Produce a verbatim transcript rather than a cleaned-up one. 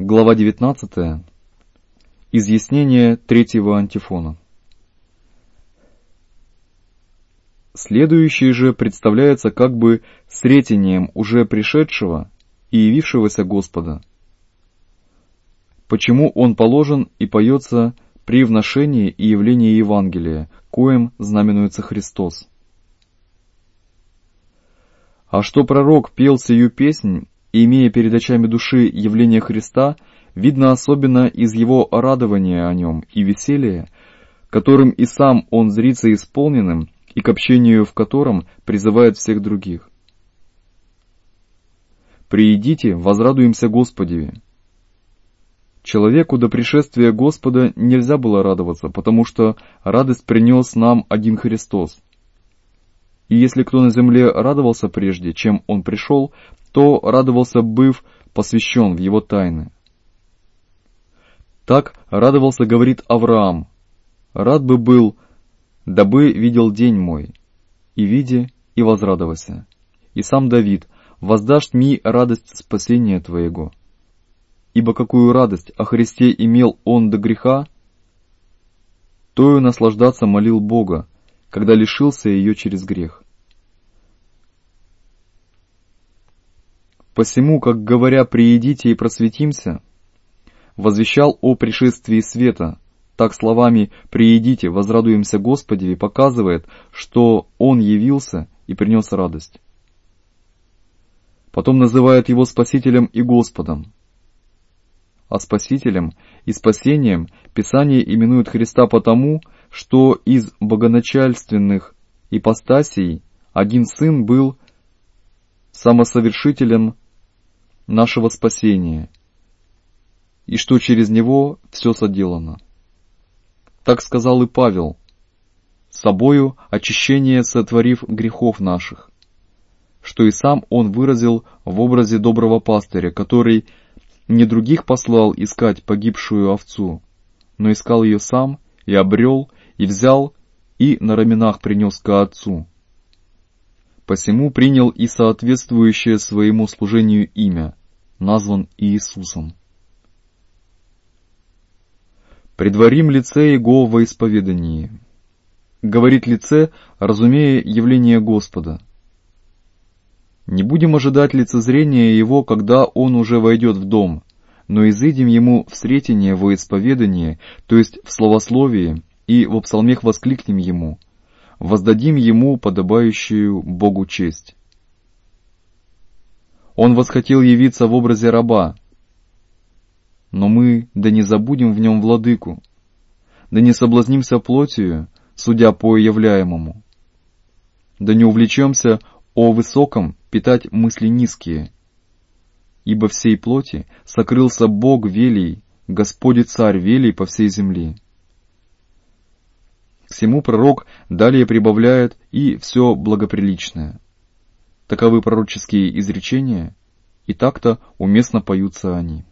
Глава девятнадцатая. Изъяснение третьего антифона. Следующее же представляется как бы сретением уже пришедшего и явившегося Господа. Почему он положен и поется при вношении и явлении Евангелия, коим знаменуется Христос? А что пророк пел сию песнь, и имея перед очами души явление Христа, видно особенно из его радования о нем и веселья, которым и сам он зрится исполненным, и к общению в котором призывает всех других. «Приидите, возрадуемся Господеве». Человеку до пришествия Господа нельзя было радоваться, потому что радость принес нам один Христос. И если кто на земле радовался прежде, чем он пришел, то радовался, быв посвящен в его тайны. Так радовался, говорит Авраам: «Рад бы был, дабы видел день мой, и видя, и возрадовался». И сам Давид: «Воздашь ми радость спасения твоего». Ибо какую радость о Христе имел он до греха, тою наслаждаться молил Бога, когда лишился ее через грех. Посему, как говоря «приидите и просветимся», возвещал о пришествии света, так словами «приидите, возрадуемся Господеве» показывает, что Он явился и принес радость. Потом называет Его Спасителем и Господом. А Спасителем и спасением Писание именует Христа потому, что из богоначальственных ипостасей один Сын был самосовершителем нашего спасения, и что через Него все соделано. Так сказал и Павел: «Собою очищение сотворив грехов наших», что и сам он выразил в образе доброго пастыря, который не других послал искать погибшую овцу, но искал ее сам, и обрел, и взял, и на раменах принес ко Отцу. Посему принял и соответствующее своему служению имя, назван Иисусом. Предварим лице Его во исповедании. Говорит лице, разумея явление Господа. Не будем ожидать лицезрения Его, когда Он уже войдет в дом, но изыдем Ему в сретение во исповедание, то есть в словословии, и во псалмех воскликнем Ему, воздадим Ему подобающую Богу честь. Он восхотел явиться в образе раба, но мы да не забудем в нем владыку, да не соблазнимся плотью, судя по являемому, да не увлечемся о высоком питать мысли низкие, ибо всей плоти сокрылся Бог велий, Господь и Царь велий по всей земле. К всему пророк далее прибавляет и все благоприличное. Таковы пророческие изречения, и так-то уместно поются они.